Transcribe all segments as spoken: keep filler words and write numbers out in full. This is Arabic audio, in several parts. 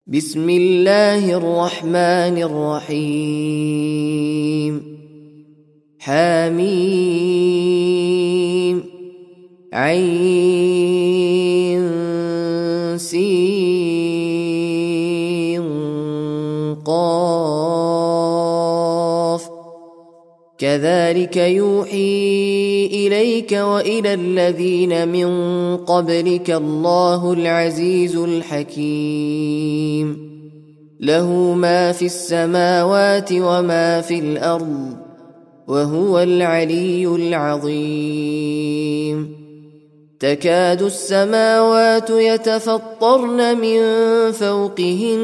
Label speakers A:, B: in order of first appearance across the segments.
A: بسم الله الرحمن الرحيم حميم عين سين قاف كذلك يوحي إليك وإلى الذين من قبلك الله العزيز الحكيم له ما في السماوات وما في الأرض وهو العلي العظيم تكاد السماوات يتفطرن من فوقهن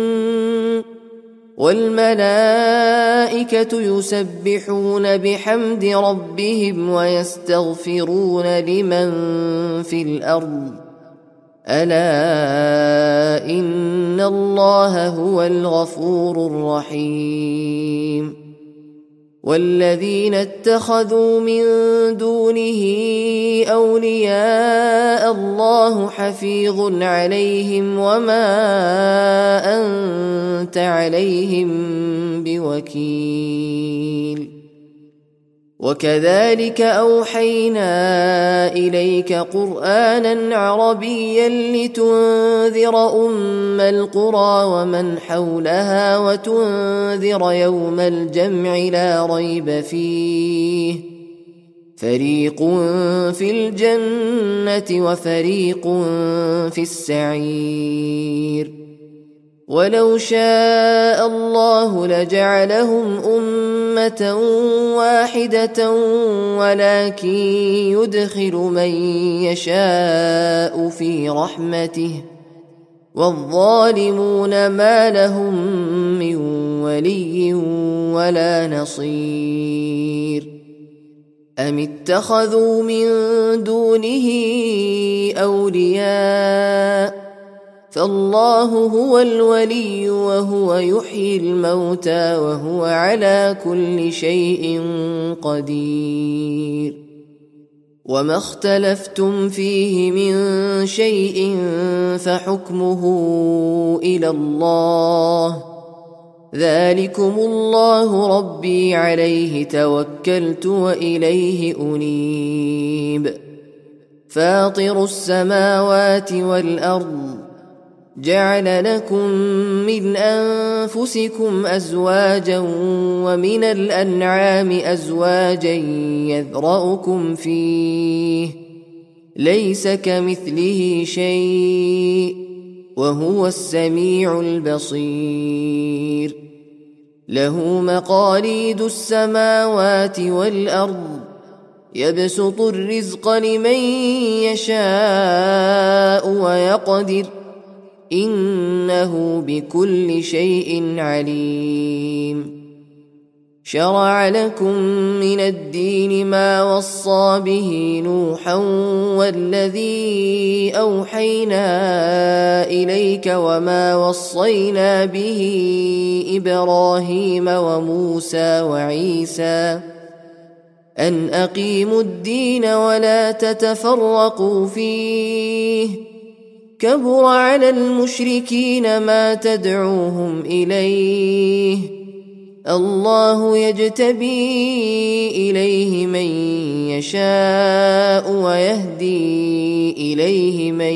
A: والملائكة يسبحون بحمد ربهم ويستغفرون لمن في الأرض ألا إن الله هو الغفور الرحيم والذين اتخذوا من دونه أولياء الله حفيظ عليهم وما أنت عليهم بوكيل وكذلك أوحينا إليك قرآنا عربيا لتنذر أم القرى ومن حولها وتنذر يوم الجمع لا ريب فيه فريق في الجنة وفريق في السعير ولو شاء الله لجعلهم أمة واحدة ولكن يدخل من يشاء في رحمته والظالمون ما لهم من ولي ولا نصير أم اتخذوا من دونه أولياء فالله هو الولي وهو يحيي الموتى وهو على كل شيء قدير وما اختلفتم فيه من شيء فحكمه إلى الله ذلكم الله ربي عليه توكلت وإليه أنيب فاطر السماوات والأرض جعل لكم من أنفسكم أزواجا ومن الأنعام أزواجا يذرأكم فيه ليس كمثله شيء وهو السميع البصير له مقاليد السماوات والأرض يبسط الرزق لمن يشاء ويقدر إنه بكل شيء عليم شرع لكم من الدين ما وصى به نوحا والذي أوحينا إليك وما وصينا به إبراهيم وموسى وعيسى أن أقيموا الدين ولا تتفرقوا فيه كبر على المشركين ما تدعوهم إليه الله يجتبي إليه من يشاء ويهدي إليه من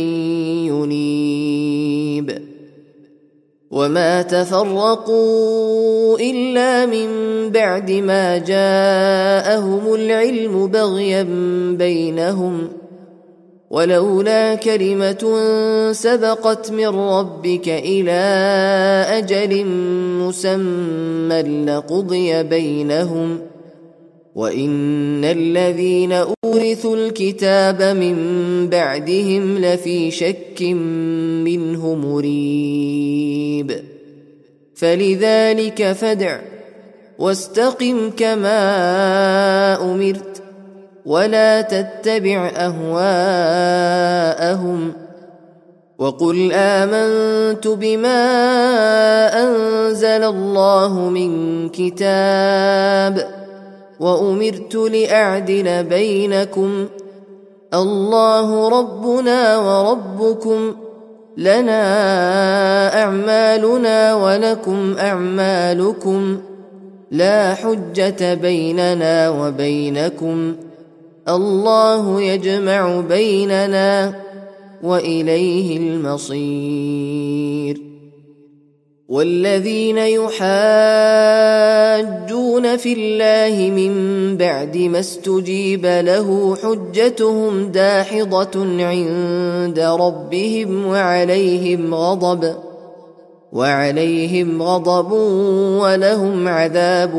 A: ينيب وما تفرقوا إلا من بعد ما جاءهم العلم بغيا بينهم ولولا كلمة سبقت من ربك إلى أجل مسمى لقضي بينهم وإن الذين أورثوا الكتاب من بعدهم لفي شك منه مريب فلذلك فادع واستقم كما أمرت ولا تتبع أهواءهم وقل آمنت بما أنزل الله من كتاب وأمرت لأعدل بينكم الله ربنا وربكم لنا أعمالنا ولكم أعمالكم لا حجة بيننا وبينكم الله يجمع بيننا وإليه المصير. والذين يحاجون في الله من بعد ما استجيب له حجتهم داحضة عند ربهم وعليهم غضب وعليهم غضب ولهم عذاب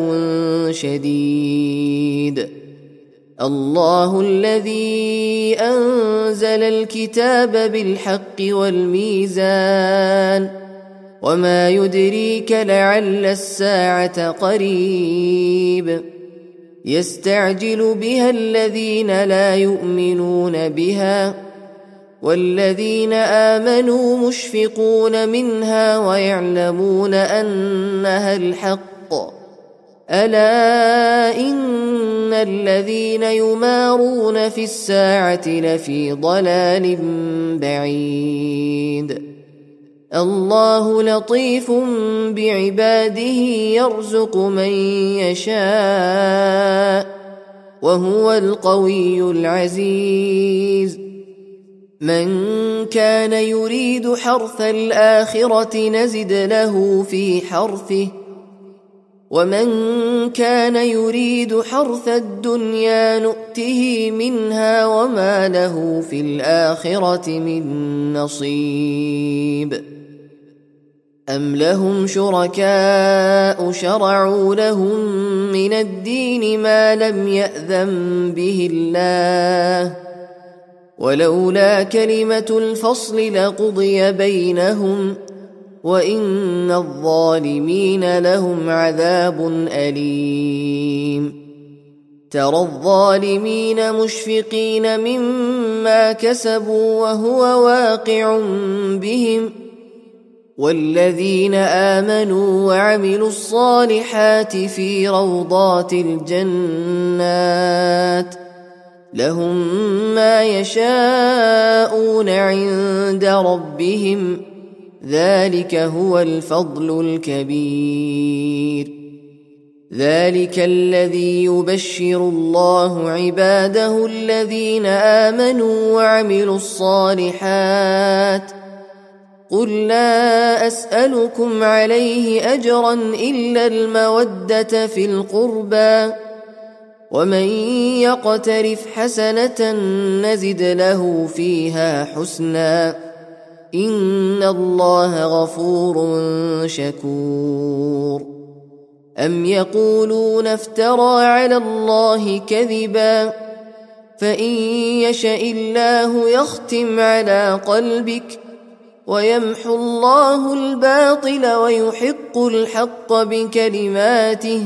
A: شديد. الله الذي أنزل الكتاب بالحق والميزان وما يدريك لعل الساعة قريب يستعجل بها الذين لا يؤمنون بها والذين آمنوا مشفقون منها ويعلمون أنها الحق ألا إن الذين يمارون في الساعة لفي ضلال بعيد. الله لطيف بعباده يرزق من يشاء وهو القوي العزيز. من كان يريد حرث الآخرة نزد له في حرثه ومن كان يريد حرث الدنيا نؤته منها وما له في الآخرة من نصيب. أم لهم شركاء شرعوا لهم من الدين ما لم يأذن به الله ولولا كلمة الفصل لقضي بينهم وإن الظالمين لهم عذاب أليم. ترى الظالمين مشفقين مما كسبوا وهو واقع بهم والذين آمنوا وعملوا الصالحات في روضات الجنات لهم ما يشاءون عند ربهم ذلك هو الفضل الكبير. ذلك الذي يبشر الله عباده الذين آمنوا وعملوا الصالحات قل لا أسألكم عليه أجرا إلا المودة في القربى ومن يقترف حسنة نزد له فيها حسنا إن الله غفور شكور. أم يقولون افترى على الله كذبا فإن يشاء الله يختم على قلبك ويمحو الله الباطل ويحق الحق بكلماته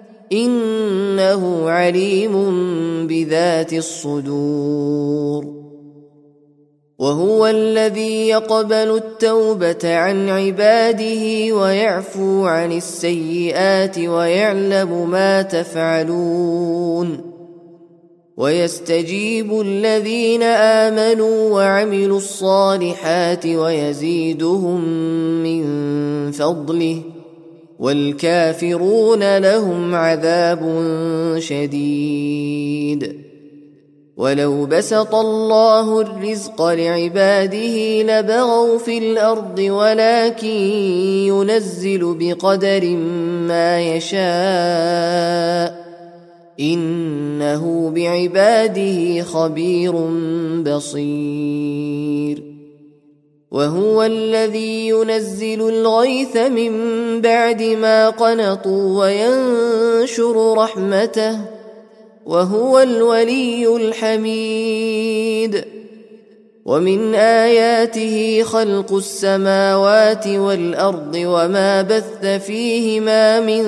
A: إنه عليم بذات الصدور. وهو الذي يقبل التوبة عن عباده ويعفو عن السيئات ويعلم ما تفعلون ويستجيب الذين آمنوا وعملوا الصالحات ويزيدهم من فضله والكافرون لهم عذاب شديد. ولو بسط الله الرزق لعباده لبغوا في الأرض ولكن ينزل بقدر ما يشاء إنه بعباده خبير بصير. وهو الذي ينزل الغيث من بعد ما قنطوا وينشر رحمته وهو الولي الحميد. ومن آياته خلق السماوات والأرض وما بث فيهما من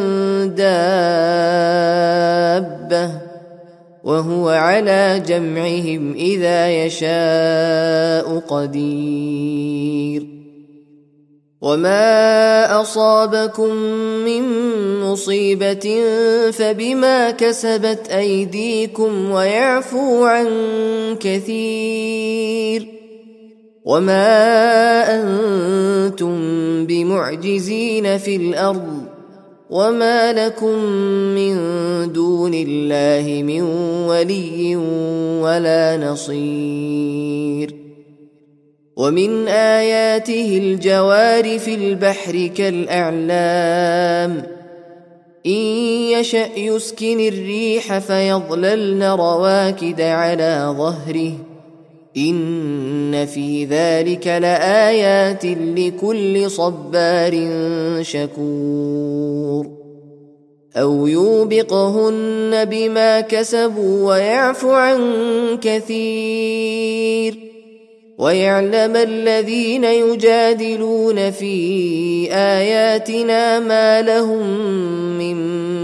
A: دابة وهو على جمعهم إذا يشاء قدير. وما أصابكم من مصيبة فبما كسبت أيديكم ويعفو عن كثير وما أنتم بمعجزين في الأرض وما لكم من دون الله من ولي ولا نصير ومن آياته الجوار في البحر كالأعلام إن يشأ يسكن الريح فيظللن رواكد على ظهره إن في ذلك لآيات لكل صبار شكور أو يوبقهن بما كسبوا ويعفو عن كثير ويعلم الذين يجادلون في آياتنا ما لهم من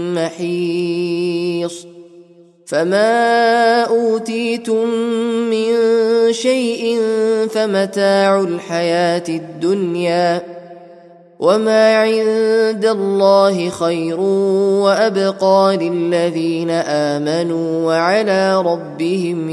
A: محيص فما أوتيتم من شيء فمتاع الحياة الدنيا وما عند الله خير وأبقى للذين آمنوا وعلى ربهم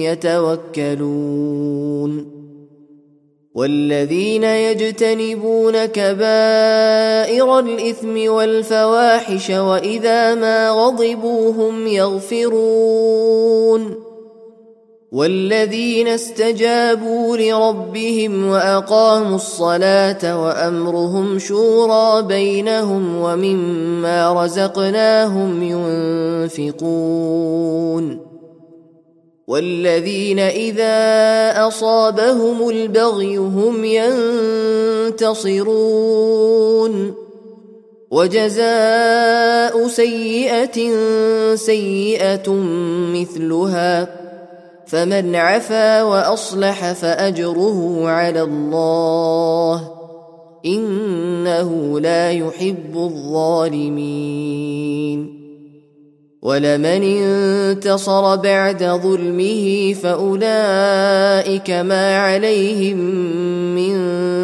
A: يتوكلون والذين يجتنبون كبائر الإثم والفواحش وإذا ما غضبوا هم يغفرون والذين استجابوا لربهم وأقاموا الصلاة وأمرهم شورى بينهم ومما رزقناهم ينفقون والذين إذا أصابهم البغي هم ينتصرون وجزاء سيئة سيئة مثلها فمن عفا وأصلح فأجره على الله إنه لا يحب الظالمين ولمن انتصر بعد ظلمه فأولئك ما عليهم من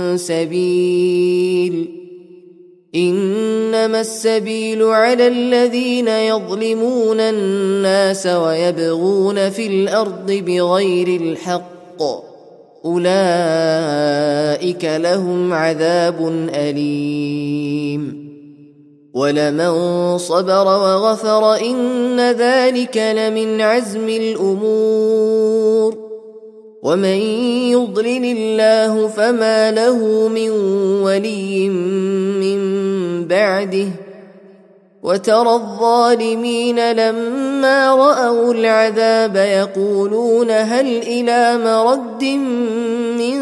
A: سبيل إنما السبيل على الذين يظلمون الناس ويبغون في الأرض بغير الحق أولئك لهم عذاب أليم ولمن صبر وغفر إن ذلك لمن عزم الأمور ومن يضلل الله فما له من ولي من بعده وترى الظالمين لما رأوا العذاب يقولون هل إلى مرد من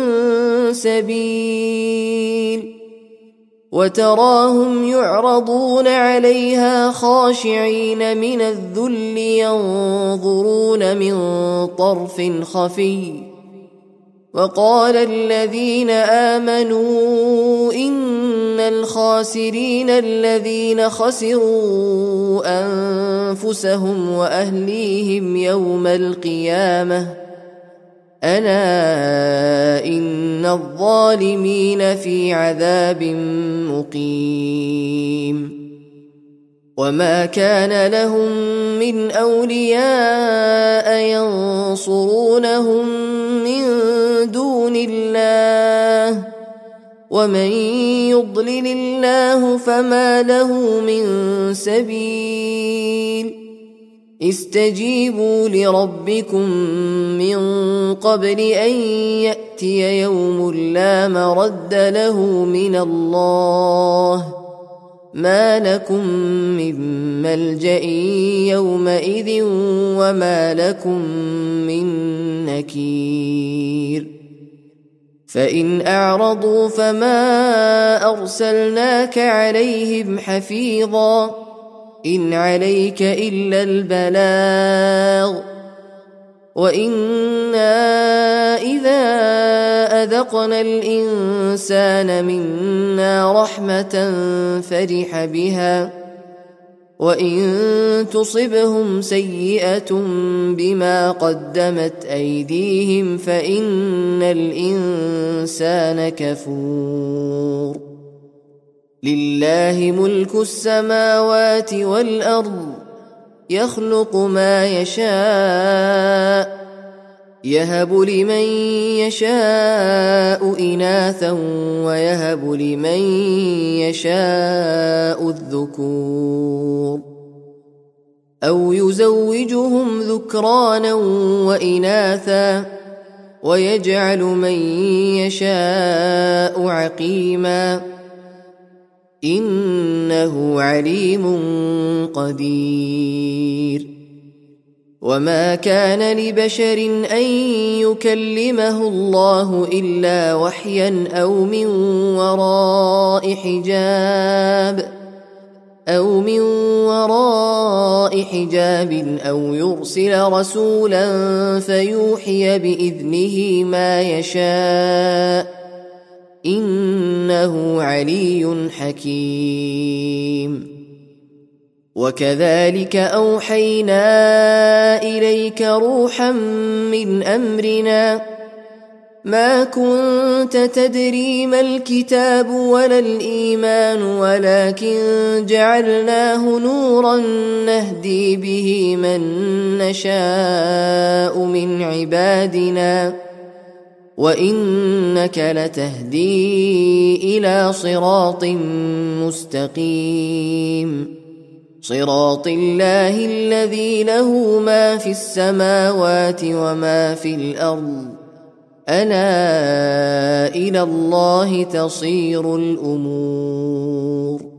A: سبيل وتراهم يعرضون عليها خاشعين من الذل ينظرون من طرف خفي وقال الذين آمنوا إن الخاسرين الذين خسروا أنفسهم وأهليهم يوم القيامة ألا إن الظالمين في عذاب مقيم وما كان لهم من أولياء ينصرونهم من دون الله ومن يضلل الله فما له من سبيل استجيبوا لربكم من قبل أن يأتي يوم لا مرد له من الله ما لكم من ملجأ يومئذ وما لكم من نكير فإن أعرضوا فما أرسلناك عليهم حفيظا إن عليك إلا البلاغ وإنا إذا أذقنا الإنسان منا رحمة فرح بها وإن تصبهم سيئة بما قدمت أيديهم فإن الإنسان كفور لله ملك السماوات والأرض يخلق ما يشاء يهب لمن يشاء إناثا ويهب لمن يشاء الذكور أو يزوجهم ذكرانا وإناثا ويجعل من يشاء عقيما إنه عليم قدير وما كان لبشر أن يكلمه الله إلا وحيا أو من وراء حجاب أو من وراء حجاب أو يرسل رسولا فيوحي بإذنه ما يشاء إنه علي حكيم وكذلك أوحينا إليك روحا من أمرنا ما كنت تدري ما الكتاب ولا الإيمان ولكن جعلناه نورا نهدي به من نشاء من عبادنا وإنك لتهدي إلى صراط مستقيم صراط الله الذي له ما في السماوات وما في الأرض ألا إلى الله تصير الأمور